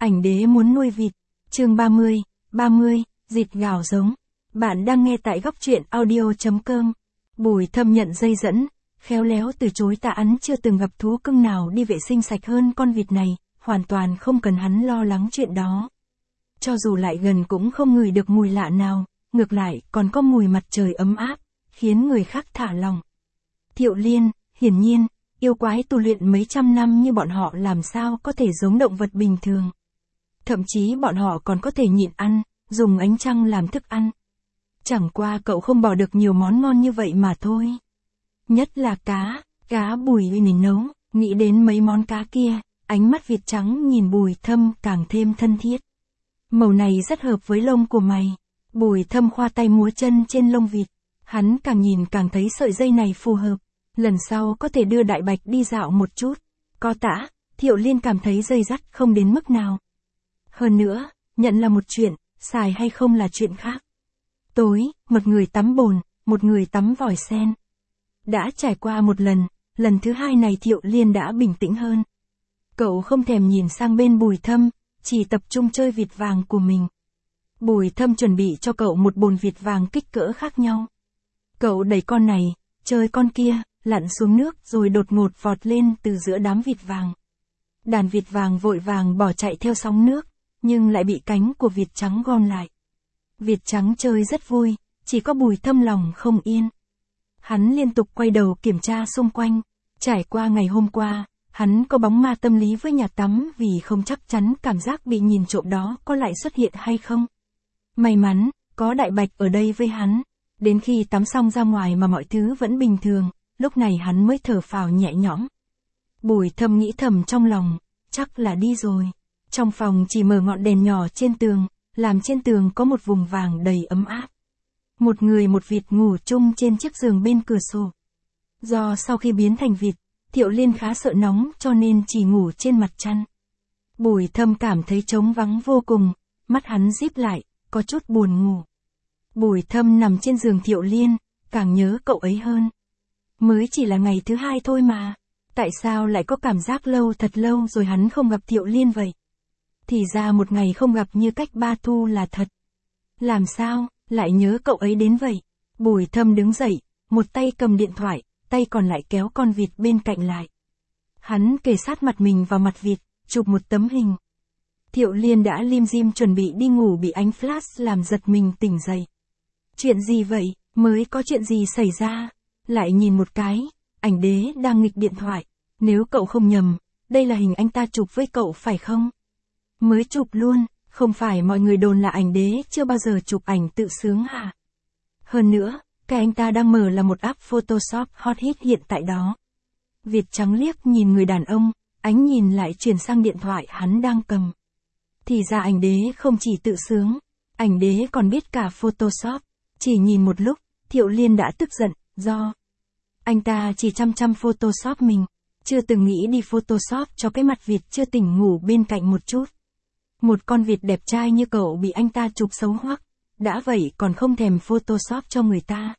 Ảnh đế muốn nuôi vịt. Chương 30, vịt gào giống. Bạn đang nghe tại góc truyện audio.com. Bùi Thâm nhận dây dẫn, khéo léo từ chối tạ ấn, chưa từng gặp thú cưng nào đi vệ sinh sạch hơn con vịt này, hoàn toàn không cần hắn lo lắng chuyện đó. Cho dù lại gần cũng không ngửi được mùi lạ nào, ngược lại còn có mùi mặt trời ấm áp, khiến người khác thả lòng. Thiệu Liên, hiển nhiên, yêu quái tu luyện mấy trăm năm như bọn họ làm sao có thể giống động vật bình thường. Thậm chí bọn họ còn có thể nhịn ăn, dùng ánh trăng làm thức ăn. Chẳng qua cậu không bỏ được nhiều món ngon như vậy mà thôi. Nhất là cá Bùi nhìn nấu, nghĩ đến mấy món cá kia, ánh mắt vịt trắng nhìn Bùi Thâm càng thêm thân thiết. Màu này rất hợp với lông của mày. Bùi Thâm khoa tay múa chân trên lông vịt, hắn càng nhìn càng thấy sợi dây này phù hợp. Lần sau có thể đưa Đại Bạch đi dạo một chút. Có tã, Thiệu Liên cảm thấy dây dắt không đến mức nào. Hơn nữa, nhận là một chuyện, xài hay không là chuyện khác. Tối, một người tắm bồn, một người tắm vòi sen. Đã trải qua một lần thứ hai này Thiệu Liên đã bình tĩnh hơn. Cậu không thèm nhìn sang bên Bùi Thâm, chỉ tập trung chơi vịt vàng của mình. Bùi Thâm chuẩn bị cho cậu một bồn vịt vàng kích cỡ khác nhau. Cậu đẩy con này, chơi con kia, lặn xuống nước rồi đột ngột vọt lên từ giữa đám vịt vàng. Đàn vịt vàng vội vàng bỏ chạy theo sóng nước, nhưng lại bị cánh của vịt trắng gom lại. Vịt trắng chơi rất vui, chỉ có Bùi Thâm lòng không yên. Hắn liên tục quay đầu kiểm tra xung quanh. Trải qua ngày hôm qua, hắn có bóng ma tâm lý với nhà tắm vì không chắc chắn cảm giác bị nhìn trộm đó có lại xuất hiện hay không. May mắn, có Đại Bạch ở đây với hắn. Đến khi tắm xong ra ngoài mà mọi thứ vẫn bình thường, lúc này hắn mới thở phào nhẹ nhõm. Bùi Thâm nghĩ thầm trong lòng, chắc là đi rồi. Trong phòng chỉ mở ngọn đèn nhỏ trên tường, làm trên tường có một vùng vàng đầy ấm áp. Một người một vịt ngủ chung trên chiếc giường bên cửa sổ. Do sau khi biến thành vịt, Thiệu Liên khá sợ nóng cho nên chỉ ngủ trên mặt chăn. Bùi Thâm cảm thấy trống vắng vô cùng, mắt hắn díp lại, có chút buồn ngủ. Bùi Thâm nằm trên giường Thiệu Liên, càng nhớ cậu ấy hơn. Mới chỉ là ngày thứ hai thôi mà, tại sao lại có cảm giác lâu thật lâu rồi hắn không gặp Thiệu Liên vậy? Thì ra một ngày không gặp như cách 3 thu là thật. Làm sao, lại nhớ cậu ấy đến vậy? Bùi Thâm đứng dậy, một tay cầm điện thoại, tay còn lại kéo con vịt bên cạnh lại. Hắn kề sát mặt mình vào mặt vịt, chụp một tấm hình. Thiệu Liên đã lim dim chuẩn bị đi ngủ bị ánh flash làm giật mình tỉnh dậy. Chuyện gì vậy, mới có chuyện gì xảy ra? Lại nhìn một cái, ảnh đế đang nghịch điện thoại. Nếu cậu không nhầm, đây là hình anh ta chụp với cậu phải không? Mới chụp luôn, không phải mọi người đồn là ảnh đế chưa bao giờ chụp ảnh tự sướng hả? Hơn nữa, cái anh ta đang mở là một app Photoshop hot hit hiện tại đó. Vịt trắng liếc nhìn người đàn ông, ánh nhìn lại chuyển sang điện thoại hắn đang cầm. Thì ra ảnh đế không chỉ tự sướng, ảnh đế còn biết cả Photoshop. Chỉ nhìn một lúc, Thiệu Liên đã tức giận, do anh ta chỉ chăm Photoshop mình, chưa từng nghĩ đi Photoshop cho cái mặt vịt chưa tỉnh ngủ bên cạnh một chút. Một con vịt đẹp trai như cậu bị anh ta chụp xấu hoắc, đã vậy còn không thèm Photoshop cho người ta.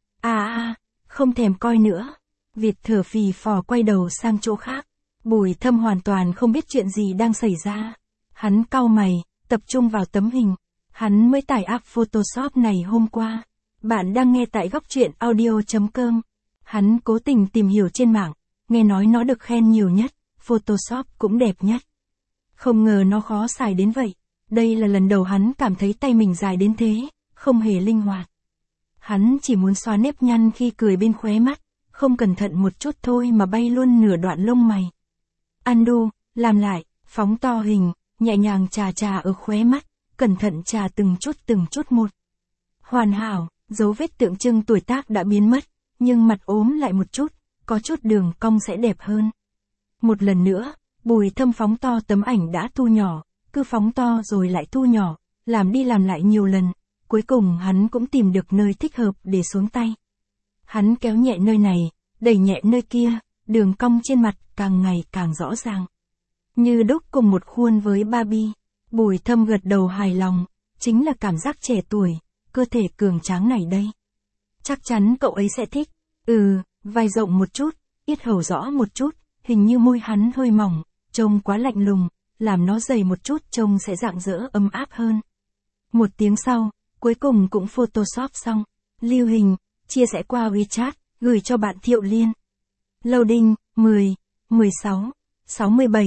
Không thèm coi nữa. Vịt thở phì phò quay đầu sang chỗ khác. Bùi Thâm hoàn toàn không biết chuyện gì đang xảy ra. Hắn cau mày, tập trung vào tấm hình. Hắn mới tải app Photoshop này hôm qua. Bạn đang nghe tại góc truyện audio.com. Hắn cố tình tìm hiểu trên mạng, nghe nói nó được khen nhiều nhất, Photoshop cũng đẹp nhất. Không ngờ nó khó xài đến vậy. Đây là lần đầu hắn cảm thấy tay mình dài đến thế, không hề linh hoạt. Hắn chỉ muốn xóa nếp nhăn khi cười bên khóe mắt, không cẩn thận một chút thôi mà bay luôn nửa đoạn lông mày. Undo, làm lại, phóng to hình, nhẹ nhàng chà ở khóe mắt, cẩn thận chà từng chút một. Hoàn hảo, dấu vết tượng trưng tuổi tác đã biến mất, nhưng mặt ốm lại một chút, có chút đường cong sẽ đẹp hơn. Một lần nữa, Bùi Thâm phóng to tấm ảnh đã thu nhỏ, cứ phóng to rồi lại thu nhỏ, làm đi làm lại nhiều lần, cuối cùng hắn cũng tìm được nơi thích hợp để xuống tay. Hắn kéo nhẹ nơi này, đẩy nhẹ nơi kia, đường cong trên mặt càng ngày càng rõ ràng. Như đúc cùng một khuôn với Barbie. Bùi Thâm gật đầu hài lòng, chính là cảm giác trẻ tuổi, cơ thể cường tráng này đây. Chắc chắn cậu ấy sẽ thích. Vai rộng một chút, yết hầu rõ một chút, hình như môi hắn hơi mỏng, trông quá lạnh lùng, làm nó dày một chút trông sẽ rạng rỡ ấm áp hơn. 1 tiếng sau, cuối cùng cũng Photoshop xong. Lưu hình, chia sẻ qua WeChat, gửi cho bạn Thiệu Liên. Loading, 10, 16, 67,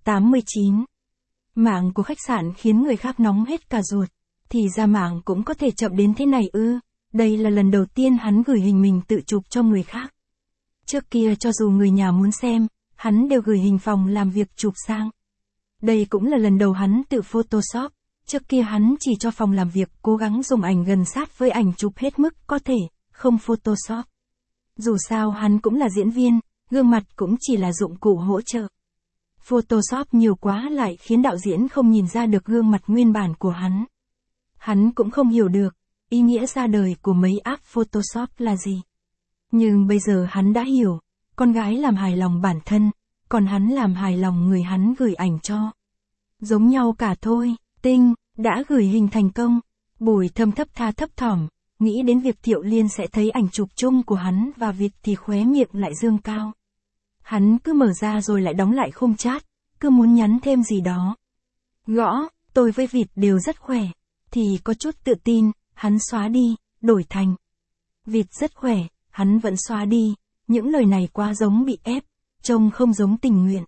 89. Mạng của khách sạn khiến người khác nóng hết cả ruột. Thì ra mạng cũng có thể chậm đến thế này ư. Đây là lần đầu tiên hắn gửi hình mình tự chụp cho người khác. Trước kia cho dù người nhà muốn xem, hắn đều gửi hình phòng làm việc chụp sang. Đây cũng là lần đầu hắn tự Photoshop. Trước kia hắn chỉ cho phòng làm việc cố gắng dùng ảnh gần sát với ảnh chụp hết mức có thể, không Photoshop. Dù sao hắn cũng là diễn viên, gương mặt cũng chỉ là dụng cụ hỗ trợ. Photoshop nhiều quá lại khiến đạo diễn không nhìn ra được gương mặt nguyên bản của hắn. Hắn cũng không hiểu được, ý nghĩa ra đời của mấy app Photoshop là gì. Nhưng bây giờ hắn đã hiểu, con gái làm hài lòng bản thân, còn hắn làm hài lòng người hắn gửi ảnh cho. Giống nhau cả thôi, Tinh, đã gửi hình thành công. Bùi Thâm thấp tha thấp thỏm, nghĩ đến việc Thiệu Liên sẽ thấy ảnh chụp chung của hắn và Vịt thì khóe miệng lại dương cao. Hắn cứ mở ra rồi lại đóng lại khung chat, cứ muốn nhắn thêm gì đó. Gõ, tôi với Vịt đều rất khỏe, thì có chút tự tin, hắn xóa đi, đổi thành. Vịt rất khỏe, hắn vẫn xóa đi, những lời này quá giống bị ép, trông không giống tình nguyện.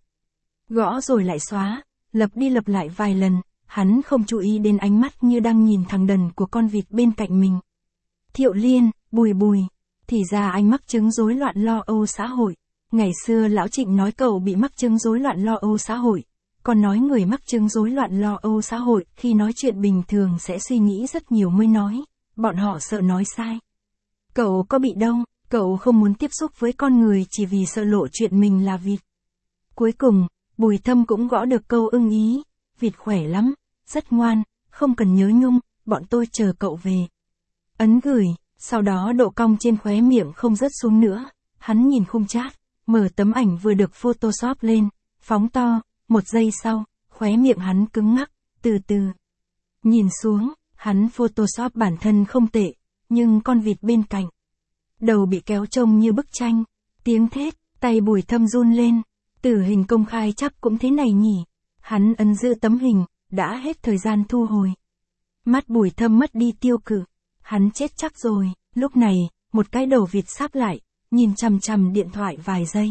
Gõ rồi lại xóa, lặp đi lặp lại vài lần, hắn không chú ý đến ánh mắt như đang nhìn thằng đần của con vịt bên cạnh mình. Thiệu Liên, Bùi, thì ra anh mắc chứng rối loạn lo âu xã hội. Ngày xưa lão Trịnh nói cậu bị mắc chứng rối loạn lo âu xã hội, còn nói người mắc chứng rối loạn lo âu xã hội khi nói chuyện bình thường sẽ suy nghĩ rất nhiều mới nói, bọn họ sợ nói sai. Cậu có bị đâu, cậu không muốn tiếp xúc với con người chỉ vì sợ lộ chuyện mình là vịt. Cuối cùng, Bùi Thâm cũng gõ được câu ưng ý, Vịt khỏe lắm, rất ngoan, không cần nhớ nhung, bọn tôi chờ cậu về. Ấn gửi, sau đó độ cong trên khóe miệng không rớt xuống nữa, hắn nhìn khung chat, mở tấm ảnh vừa được Photoshop lên, phóng to, 1 giây sau, khóe miệng hắn cứng ngắc, từ từ. Nhìn xuống, hắn Photoshop bản thân không tệ, nhưng con vịt bên cạnh. Đầu bị kéo trông như bức tranh, tiếng thét, tay Bùi Thâm run lên, tử hình công khai chắc cũng thế này nhỉ. Hắn ấn giữ tấm hình, đã hết thời gian thu hồi. Mắt Bùi Thâm mất đi tiêu cự, hắn chết chắc rồi, lúc này, một cái đầu vịt sáp lại, nhìn chằm chằm điện thoại vài giây.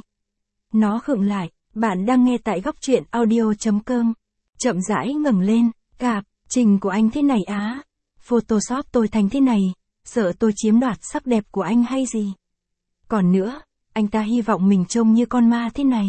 Nó khựng lại, bạn đang nghe tại góc truyện audio.com. Chậm rãi ngẩng lên, cạp, trình của anh thế này á. Photoshop tôi thành thế này, sợ tôi chiếm đoạt sắc đẹp của anh hay gì. Còn nữa, anh ta hy vọng mình trông như con ma thế này.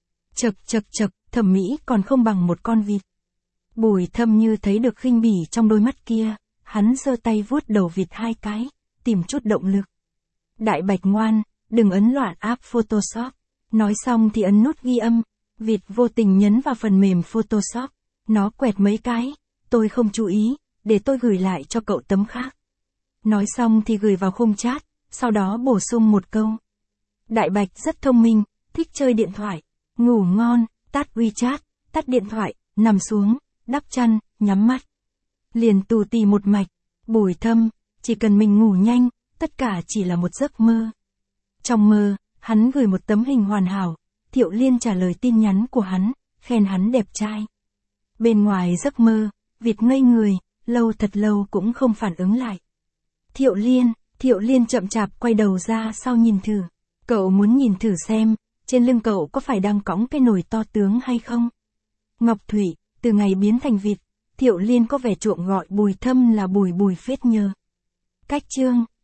Chật, thẩm mỹ còn không bằng một con vịt. Bùi Thâm như thấy được khinh bỉ trong đôi mắt kia, hắn giơ tay vuốt đầu vịt 2 cái, tìm chút động lực. Đại Bạch ngoan, đừng ấn loạn app Photoshop. Nói xong thì ấn nút ghi âm, vịt vô tình nhấn vào phần mềm Photoshop, nó quẹt mấy cái, tôi không chú ý, để tôi gửi lại cho cậu tấm khác. Nói xong thì gửi vào khung chat, sau đó bổ sung một câu. Đại Bạch rất thông minh, thích chơi điện thoại, ngủ ngon, tắt WeChat, tắt điện thoại, nằm xuống, đắp chăn, nhắm mắt. Liền tù tì một mạch, Bùi Thâm, chỉ cần mình ngủ nhanh, tất cả chỉ là một giấc mơ. Trong mơ, hắn gửi một tấm hình hoàn hảo, Thiệu Liên trả lời tin nhắn của hắn, khen hắn đẹp trai. Bên ngoài giấc mơ, vịt ngây người, lâu thật lâu cũng không phản ứng lại. Thiệu Liên chậm chạp quay đầu ra sau nhìn thử. Cậu muốn nhìn thử xem, trên lưng cậu có phải đang cõng cái nồi to tướng hay không? Ngọc Thủy, từ ngày biến thành vịt, Thiệu Liên có vẻ chuộng gọi Bùi Thâm là Bùi phết nhờ. Cách chương